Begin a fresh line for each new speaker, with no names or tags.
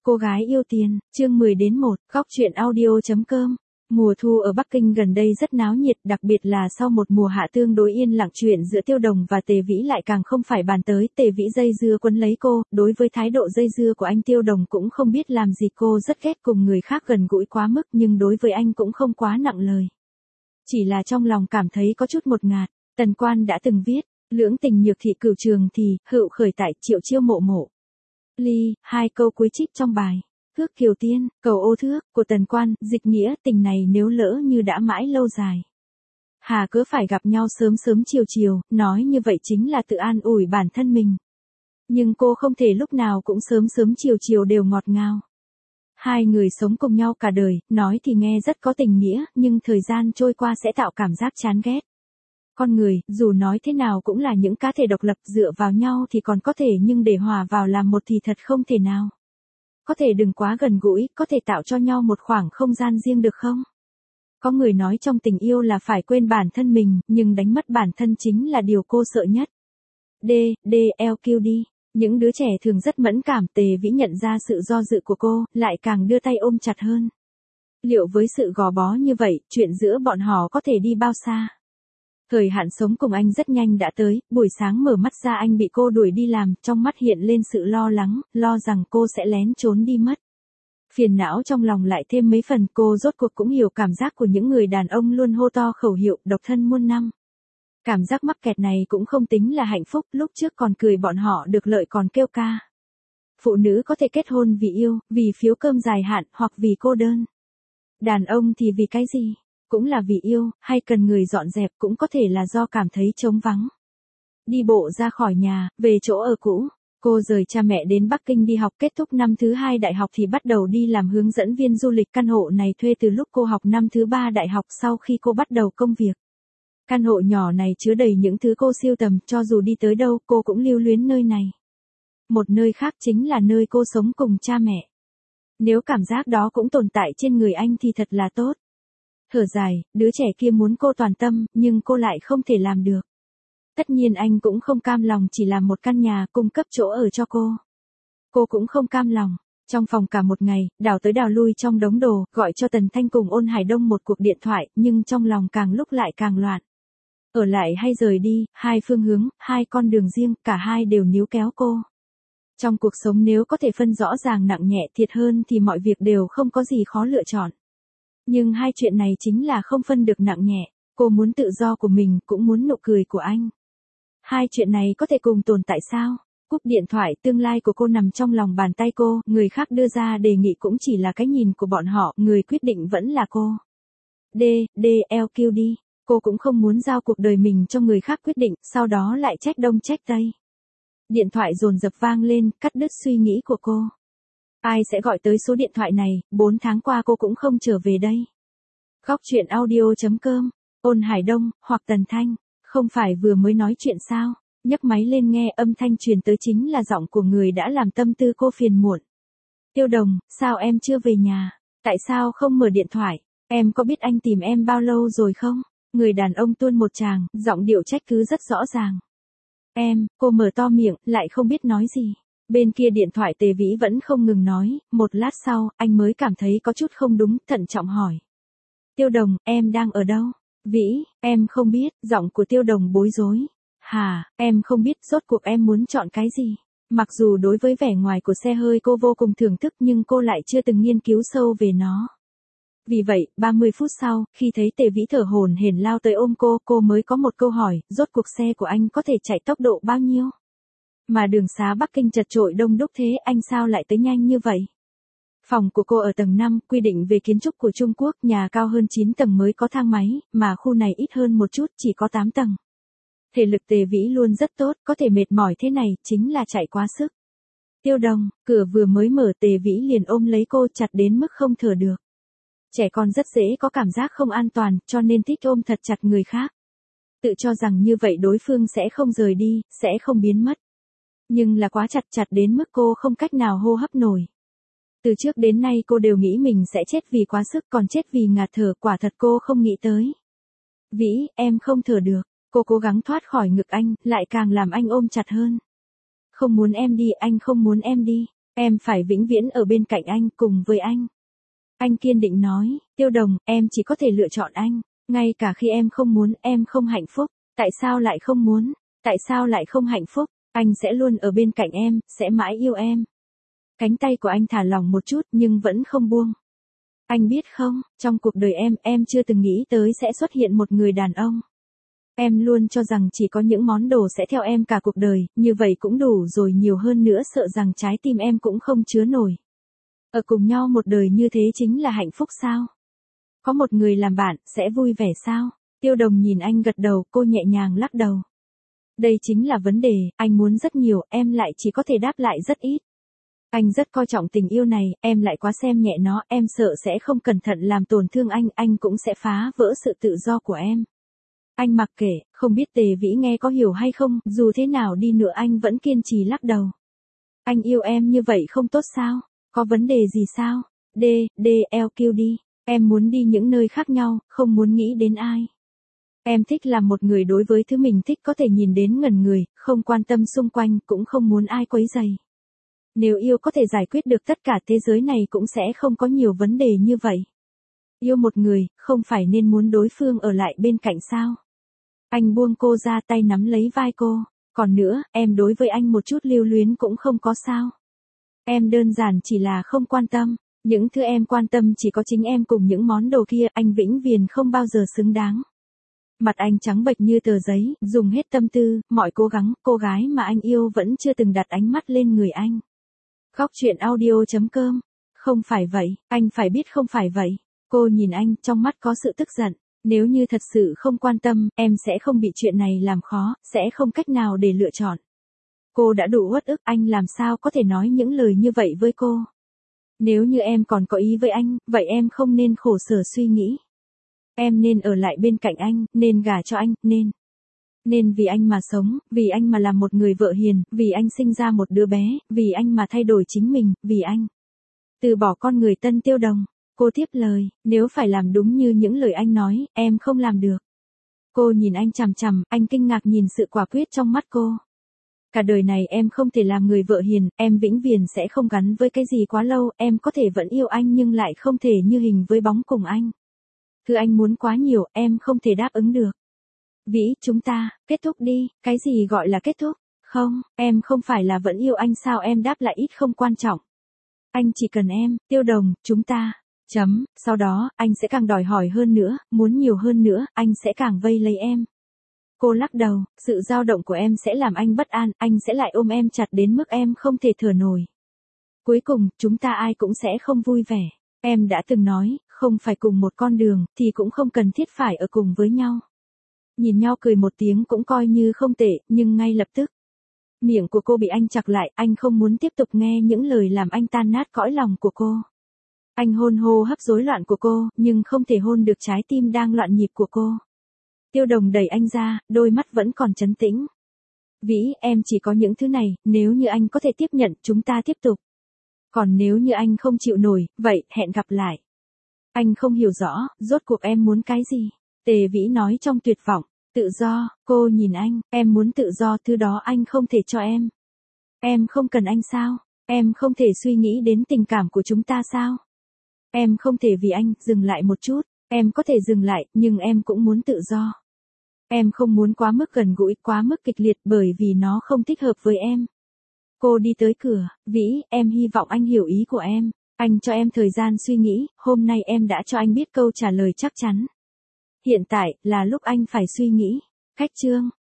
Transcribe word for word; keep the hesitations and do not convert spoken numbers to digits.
Cô gái yêu tiền, chương mười đến một, góc truyện audio chấm com. Mùa thu ở Bắc Kinh gần đây rất náo nhiệt, đặc biệt là sau một mùa hạ tương đối yên lặng, chuyện giữa Tiêu Đồng và Tề Vĩ lại càng không phải bàn tới. Tề Vĩ dây dưa quấn lấy cô, đối với thái độ dây dưa của anh Tiêu Đồng cũng không biết làm gì. Cô rất ghét cùng người khác gần gũi quá mức, nhưng đối với anh cũng không quá nặng lời. Chỉ là trong lòng cảm thấy có chút một ngạt. Tần Quan đã từng viết, lưỡng tình nhược thị cửu trường thì, hữu khởi tại triệu chiêu mộ mộ. Ly, hai câu cuối trích trong bài. Thước kiều tiên, cầu ô thước, của Tần Quan, dịch nghĩa tình này nếu lỡ như đã mãi lâu dài. Hà cớ phải gặp nhau sớm sớm chiều chiều, nói như vậy chính là tự an ủi bản thân mình. Nhưng cô không thể lúc nào cũng sớm sớm chiều chiều đều ngọt ngào. Hai người sống cùng nhau cả đời, nói thì nghe rất có tình nghĩa, nhưng thời gian trôi qua sẽ tạo cảm giác chán ghét. Con người, dù nói thế nào cũng là những cá thể độc lập, dựa vào nhau thì còn có thể, nhưng để hòa vào làm một thì thật không thể nào. Có thể đừng quá gần gũi, có thể tạo cho nhau một khoảng không gian riêng được không? Có người nói trong tình yêu là phải quên bản thân mình, nhưng đánh mất bản thân chính là điều cô sợ nhất. D, D, L Q D. Những đứa trẻ thường rất mẫn cảm. Tề Vĩ nhận ra sự do dự của cô, lại càng đưa tay ôm chặt hơn. Liệu với sự gò bó như vậy, chuyện giữa bọn họ có thể đi bao xa? Thời hạn sống cùng anh rất nhanh đã tới, buổi sáng mở mắt ra anh bị cô đuổi đi làm, trong mắt hiện lên sự lo lắng, lo rằng cô sẽ lén trốn đi mất. Phiền não trong lòng lại thêm mấy phần, cô rốt cuộc cũng hiểu cảm giác của những người đàn ông luôn hô to khẩu hiệu, độc thân muôn năm. Cảm giác mắc kẹt này cũng không tính là hạnh phúc, lúc trước còn cười bọn họ được lợi còn kêu ca. Phụ nữ có thể kết hôn vì yêu, vì phiếu cơm dài hạn, hoặc vì cô đơn. Đàn ông thì vì cái gì? Cũng là vì yêu, hay cần người dọn dẹp, cũng có thể là do cảm thấy trống vắng. Đi bộ ra khỏi nhà, về chỗ ở cũ. Cô rời cha mẹ đến Bắc Kinh đi học, kết thúc năm thứ hai đại học thì bắt đầu đi làm hướng dẫn viên du lịch. Căn hộ này thuê từ lúc cô học năm thứ ba đại học, sau khi cô bắt đầu công việc. Căn hộ nhỏ này chứa đầy những thứ cô sưu tầm, cho dù đi tới đâu cô cũng lưu luyến nơi này. Một nơi khác chính là nơi cô sống cùng cha mẹ. Nếu cảm giác đó cũng tồn tại trên người anh thì thật là tốt. Thở dài, đứa trẻ kia muốn cô toàn tâm, nhưng cô lại không thể làm được. Tất nhiên anh cũng không cam lòng chỉ làm một căn nhà cung cấp chỗ ở cho cô. Cô cũng không cam lòng. Trong phòng cả một ngày, đào tới đào lui trong đống đồ, gọi cho Tần Thanh cùng Ôn Hải Đông một cuộc điện thoại, nhưng trong lòng càng lúc lại càng loạn. Ở lại hay rời đi, hai phương hướng, hai con đường riêng, cả hai đều níu kéo cô. Trong cuộc sống nếu có thể phân rõ ràng nặng nhẹ thiệt hơn thì mọi việc đều không có gì khó lựa chọn. Nhưng hai chuyện này chính là không phân được nặng nhẹ, cô muốn tự do của mình, cũng muốn nụ cười của anh. Hai chuyện này có thể cùng tồn tại sao? Cúp điện thoại, tương lai của cô nằm trong lòng bàn tay cô, người khác đưa ra đề nghị cũng chỉ là cái nhìn của bọn họ, người quyết định vẫn là cô. D, D, L Q D. Cô cũng không muốn giao cuộc đời mình cho người khác quyết định, sau đó lại trách đông trách tây. Điện thoại dồn dập vang lên, cắt đứt suy nghĩ của cô. Ai sẽ gọi tới số điện thoại này, bốn tháng qua cô cũng không trở về đây. Góc truyện audio chấm com, Ôn Hải Đông, hoặc Tần Thanh, không phải vừa mới nói chuyện sao? Nhấc máy lên nghe âm thanh truyền tới chính là giọng của người đã làm tâm tư cô phiền muộn. Tiêu Đồng, sao em chưa về nhà? Tại sao không mở điện thoại? Em có biết anh tìm em bao lâu rồi không? Người đàn ông tuôn một tràng, giọng điệu trách cứ rất rõ ràng. Em, cô mở to miệng, lại không biết nói gì. Bên kia điện thoại Tề Vĩ vẫn không ngừng nói, một lát sau, anh mới cảm thấy có chút không đúng, thận trọng hỏi. Tiêu Đồng, em đang ở đâu? Vĩ, em không biết, giọng của Tiêu Đồng bối rối. Hà, em không biết, rốt cuộc em muốn chọn cái gì? Mặc dù đối với vẻ ngoài của xe hơi cô vô cùng thưởng thức nhưng cô lại chưa từng nghiên cứu sâu về nó. Vì vậy, ba mươi phút sau, khi thấy Tề Vĩ thở hổn hển lao tới ôm cô, cô mới có một câu hỏi, rốt cuộc xe của anh có thể chạy tốc độ bao nhiêu? Mà đường xá Bắc Kinh chật chội đông đúc thế, anh sao lại tới nhanh như vậy? Phòng của cô ở tầng năm, quy định về kiến trúc của Trung Quốc, nhà cao hơn chín tầng mới có thang máy, mà khu này ít hơn một chút, chỉ có tám tầng. Thể lực Tề Vĩ luôn rất tốt, có thể mệt mỏi thế này, chính là chạy quá sức. Tiêu Đồng, cửa vừa mới mở Tề Vĩ liền ôm lấy cô chặt đến mức không thở được. Trẻ con rất dễ có cảm giác không an toàn, cho nên thích ôm thật chặt người khác. Tự cho rằng như vậy đối phương sẽ không rời đi, sẽ không biến mất. Nhưng là quá chặt chặt đến mức cô không cách nào hô hấp nổi. Từ trước đến nay cô đều nghĩ mình sẽ chết vì quá sức, còn chết vì ngạt thở, quả thật cô không nghĩ tới. Vĩ, em không thở được. Cô cố gắng thoát khỏi ngực anh, lại càng làm anh ôm chặt hơn. Không muốn em đi, anh không muốn em đi. Em phải vĩnh viễn ở bên cạnh anh, cùng với anh. Anh kiên định nói, Tiêu Đồng, em chỉ có thể lựa chọn anh. Ngay cả khi em không muốn, em không hạnh phúc. Tại sao lại không muốn? Tại sao lại không hạnh phúc? Anh sẽ luôn ở bên cạnh em, sẽ mãi yêu em. Cánh tay của anh thả lỏng một chút nhưng vẫn không buông. Anh biết không, trong cuộc đời em, em chưa từng nghĩ tới sẽ xuất hiện một người đàn ông. Em luôn cho rằng chỉ có những món đồ sẽ theo em cả cuộc đời, như vậy cũng đủ rồi, nhiều hơn nữa sợ rằng trái tim em cũng không chứa nổi. Ở cùng nhau một đời như thế chính là hạnh phúc sao? Có một người làm bạn, sẽ vui vẻ sao? Tiêu Đồng nhìn anh gật đầu, cô nhẹ nhàng lắc đầu. Đây chính là vấn đề, anh muốn rất nhiều, em lại chỉ có thể đáp lại rất ít. Anh rất coi trọng tình yêu này, em lại quá xem nhẹ nó, em sợ sẽ không cẩn thận làm tổn thương anh, anh cũng sẽ phá vỡ sự tự do của em. Anh mặc kệ, không biết Tề Vĩ nghe có hiểu hay không, dù thế nào đi nữa anh vẫn kiên trì lắc đầu. Anh yêu em như vậy không tốt sao? Có vấn đề gì sao? D, D, L Q đi. Em muốn đi những nơi khác nhau, không muốn nghĩ đến ai. Em thích làm một người đối với thứ mình thích có thể nhìn đến ngẩn người, không quan tâm xung quanh, cũng không muốn ai quấy rầy. Nếu yêu có thể giải quyết được tất cả thế giới này cũng sẽ không có nhiều vấn đề như vậy. Yêu một người, không phải nên muốn đối phương ở lại bên cạnh sao? Anh buông cô ra, tay nắm lấy vai cô. Còn nữa, em đối với anh một chút lưu luyến cũng không có sao. Em đơn giản chỉ là không quan tâm. Những thứ em quan tâm chỉ có chính em cùng những món đồ kia, anh vĩnh viễn không bao giờ xứng đáng. Mặt anh trắng bệch như tờ giấy, dùng hết tâm tư, mọi cố gắng, cô gái mà anh yêu vẫn chưa từng đặt ánh mắt lên người anh. Khóc chuyện audio chấm com. Không phải vậy, anh phải biết không phải vậy. Cô nhìn anh, trong mắt có sự tức giận. Nếu như thật sự không quan tâm, em sẽ không bị chuyện này làm khó, sẽ không cách nào để lựa chọn. Cô đã đủ uất ức, anh làm sao có thể nói những lời như vậy với cô. Nếu như em còn có ý với anh, vậy em không nên khổ sở suy nghĩ. Em nên ở lại bên cạnh anh, nên gả cho anh, nên. Nên vì anh mà sống, vì anh mà làm một người vợ hiền, vì anh sinh ra một đứa bé, vì anh mà thay đổi chính mình, vì anh. Từ bỏ con người Tân Tiêu Đồng. Cô tiếp lời, nếu phải làm đúng như những lời anh nói, em không làm được. Cô nhìn anh chằm chằm, anh kinh ngạc nhìn sự quả quyết trong mắt cô. Cả đời này em không thể làm người vợ hiền, em vĩnh viễn sẽ không gắn với cái gì quá lâu, em có thể vẫn yêu anh nhưng lại không thể như hình với bóng cùng anh. Thứ anh muốn quá nhiều, em không thể đáp ứng được. Vĩ, chúng ta, kết thúc đi, cái gì gọi là kết thúc? Không, em không phải là vẫn yêu anh sao? Em đáp lại ít không quan trọng. Anh chỉ cần em, Tiêu Đồng, chúng ta. Chấm, sau đó, anh sẽ càng đòi hỏi hơn nữa, muốn nhiều hơn nữa, anh sẽ càng vây lấy em. Cô lắc đầu, sự dao động của em sẽ làm anh bất an, anh sẽ lại ôm em chặt đến mức em không thể thở nổi. Cuối cùng, chúng ta ai cũng sẽ không vui vẻ. Em đã từng nói, không phải cùng một con đường, thì cũng không cần thiết phải ở cùng với nhau. Nhìn nhau cười một tiếng cũng coi như không tệ, nhưng ngay lập tức. Miệng của cô bị anh chặt lại, anh không muốn tiếp tục nghe những lời làm anh tan nát cõi lòng của cô. Anh hôn hô hấp rối loạn của cô, nhưng không thể hôn được trái tim đang loạn nhịp của cô. Tiêu Đồng đẩy anh ra, đôi mắt vẫn còn trấn tĩnh. Vĩ, em chỉ có những thứ này, nếu như anh có thể tiếp nhận, chúng ta tiếp tục. Còn nếu như anh không chịu nổi, vậy, hẹn gặp lại. Anh không hiểu rõ, rốt cuộc em muốn cái gì? Tề Vĩ nói trong tuyệt vọng. Tự do, cô nhìn anh, em muốn tự do, thứ đó anh không thể cho em. Em không cần anh sao? Em không thể suy nghĩ đến tình cảm của chúng ta sao? Em không thể vì anh, dừng lại một chút. Em có thể dừng lại, nhưng em cũng muốn tự do. Em không muốn quá mức gần gũi, quá mức kịch liệt bởi vì nó không thích hợp với em. Cô đi tới cửa, Vĩ, em hy vọng anh hiểu ý của em. Anh cho em thời gian suy nghĩ, hôm nay em đã cho anh biết câu trả lời chắc chắn. Hiện tại, là lúc anh phải suy nghĩ. Khách chương.